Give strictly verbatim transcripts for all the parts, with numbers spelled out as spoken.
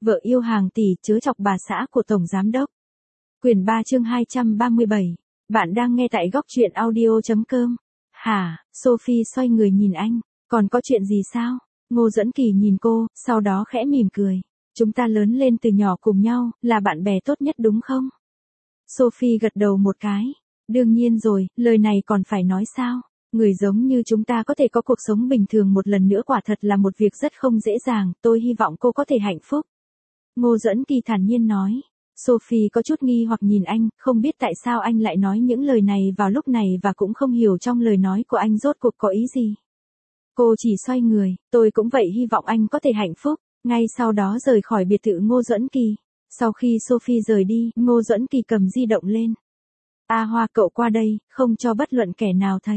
Vợ yêu hàng tỷ chớ chọc bà xã của Tổng Giám Đốc. Quyển ba chương hai trăm ba mươi bảy. Bạn đang nghe tại góc truyện audio.com. Hả, Sophie xoay người nhìn anh. Còn có chuyện gì sao? Ngô Dẫn Kỳ nhìn cô, sau đó khẽ mỉm cười. Chúng ta lớn lên từ nhỏ cùng nhau, là bạn bè tốt nhất đúng không? Sophie gật đầu một cái. Đương nhiên rồi, lời này còn phải nói sao? Người giống như chúng ta có thể có cuộc sống bình thường một lần nữa quả thật là một việc rất không dễ dàng, tôi hy vọng cô có thể hạnh phúc. Ngô Dẫn Kỳ thản nhiên nói. Sophie có chút nghi hoặc nhìn anh, không biết tại sao anh lại nói những lời này vào lúc này và cũng không hiểu trong lời nói của anh rốt cuộc có ý gì. Cô chỉ xoay người, tôi cũng vậy hy vọng anh có thể hạnh phúc, ngay sau đó rời khỏi biệt thự Ngô Dẫn Kỳ. Sau khi Sophie rời đi, Ngô Dẫn Kỳ cầm di động lên. A Hoa cậu qua đây, không cho bất luận kẻ nào thấy.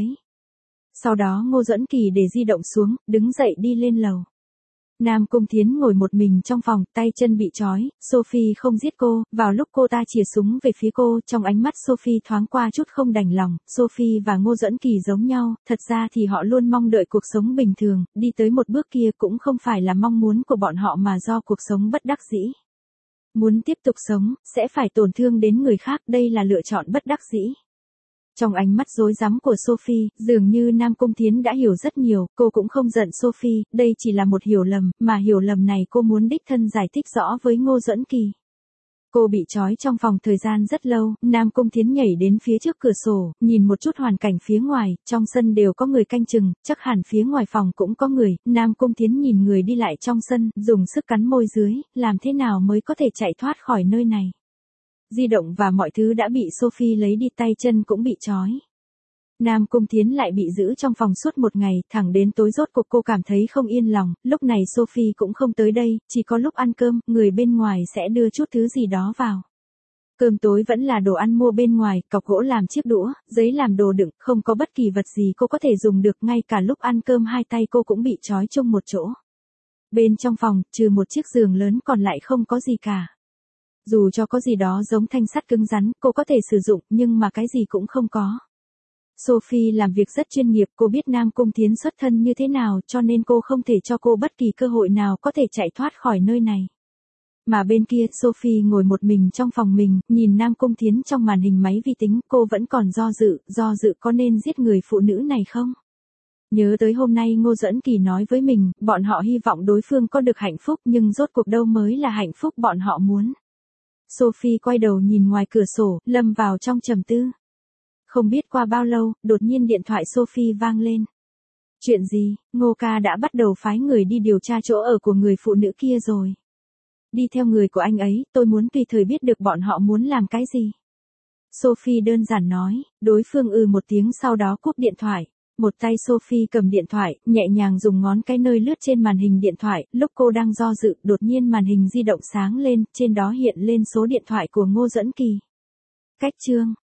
Sau đó Ngô Dẫn Kỳ để di động xuống, đứng dậy đi lên lầu. Nam Cung Thiến ngồi một mình trong phòng, tay chân bị trói, Sophie không giết cô, vào lúc cô ta chìa súng về phía cô, trong ánh mắt Sophie thoáng qua chút không đành lòng, Sophie và Ngô Dẫn Kỳ giống nhau, thật ra thì họ luôn mong đợi cuộc sống bình thường, đi tới một bước kia cũng không phải là mong muốn của bọn họ mà do cuộc sống bất đắc dĩ. Muốn tiếp tục sống, sẽ phải tổn thương đến người khác, đây là lựa chọn bất đắc dĩ. Trong ánh mắt rối rắm của Sophie, dường như Nam Cung Thiến đã hiểu rất nhiều, cô cũng không giận Sophie, đây chỉ là một hiểu lầm, mà hiểu lầm này cô muốn đích thân giải thích rõ với Ngô Dẫn Kỳ. Cô bị trói trong phòng thời gian rất lâu, Nam Cung Thiến nhảy đến phía trước cửa sổ, nhìn một chút hoàn cảnh phía ngoài, trong sân đều có người canh chừng, chắc hẳn phía ngoài phòng cũng có người, Nam Cung Thiến nhìn người đi lại trong sân, dùng sức cắn môi dưới, làm thế nào mới có thể chạy thoát khỏi nơi này. Di động và mọi thứ đã bị Sophie lấy đi, tay chân cũng bị trói. Nam Cung Thiến lại bị giữ trong phòng suốt một ngày, thẳng đến tối rốt cuộc cô cảm thấy không yên lòng, lúc này Sophie cũng không tới đây, chỉ có lúc ăn cơm, người bên ngoài sẽ đưa chút thứ gì đó vào. Cơm tối vẫn là đồ ăn mua bên ngoài, cọc gỗ làm chiếc đũa, giấy làm đồ đựng, không có bất kỳ vật gì cô có thể dùng được, ngay cả lúc ăn cơm hai tay cô cũng bị trói chung một chỗ. Bên trong phòng, trừ một chiếc giường lớn còn lại không có gì cả. Dù cho có gì đó giống thanh sắt cứng rắn, cô có thể sử dụng, nhưng mà cái gì cũng không có. Sophie làm việc rất chuyên nghiệp, cô biết Nam Cung Thiến xuất thân như thế nào, cho nên cô không thể cho cô bất kỳ cơ hội nào có thể chạy thoát khỏi nơi này. Mà bên kia, Sophie ngồi một mình trong phòng mình, nhìn Nam Cung Thiến trong màn hình máy vi tính, cô vẫn còn do dự, do dự có nên giết người phụ nữ này không? Nhớ tới hôm nay Ngô Dẫn Kỳ nói với mình, bọn họ hy vọng đối phương có được hạnh phúc, nhưng rốt cuộc đâu mới là hạnh phúc bọn họ muốn. Sophie quay đầu nhìn ngoài cửa sổ, lâm vào trong trầm tư. Không biết qua bao lâu, đột nhiên điện thoại Sophie vang lên. Chuyện gì, Ngô ca đã bắt đầu phái người đi điều tra chỗ ở của người phụ nữ kia rồi. Đi theo người của anh ấy, tôi muốn tùy thời biết được bọn họ muốn làm cái gì. Sophie đơn giản nói, đối phương ừ một tiếng sau đó cúp điện thoại. Một tay Sophie cầm điện thoại, nhẹ nhàng dùng ngón cái nơi lướt trên màn hình điện thoại, lúc cô đang do dự, đột nhiên màn hình di động sáng lên, trên đó hiện lên số điện thoại của Ngô Dẫn Kỳ. Cách chương